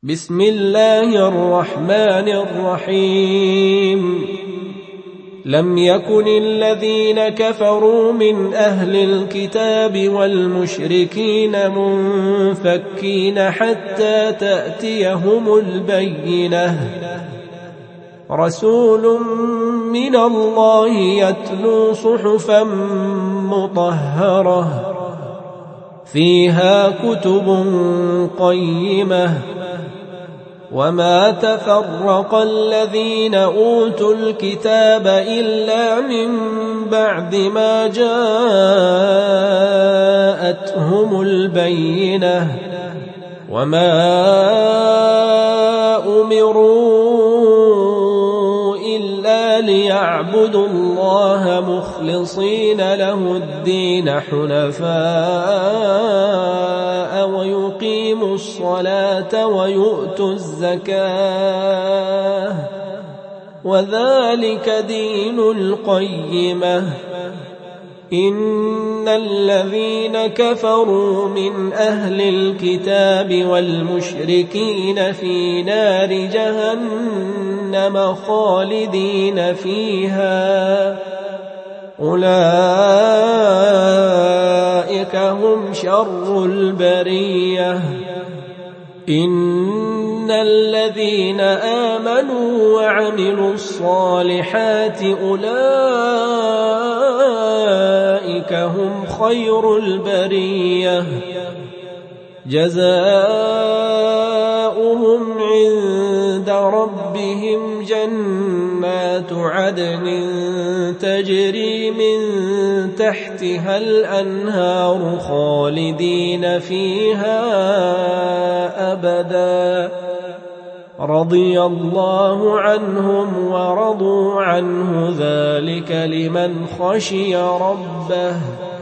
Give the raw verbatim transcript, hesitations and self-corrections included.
بسم الله الرحمن الرحيم لم يكن الذين كفروا من أهل الكتاب والمشركين منفكين حتى تأتيهم البينة رسول من الله يتلو صحفا مطهرة فيها كتب قيمة وما تفرق الذين أوتوا الكتاب إلا من بعد ما جاءتهم البينة وما أمروا إلا ليعبدوا الله مخلصين له الدين حنفاء ويقيموا الصلاة ويؤتوا الزكاة وذلك دين القيمة إن الذين كفروا من أهل الكتاب والمشركين في نار جهنم خالدين فيها أولئك هم شر البرية إن الذين آمنوا وعملوا الصالحات أولئك هم خير البرية جزاؤهم عند ربهم جنات عدن تجري من تحتها الأنهار خالدين فيها أبدا رضي الله عنهم ورضوا عنه ذلك لمن خشي ربه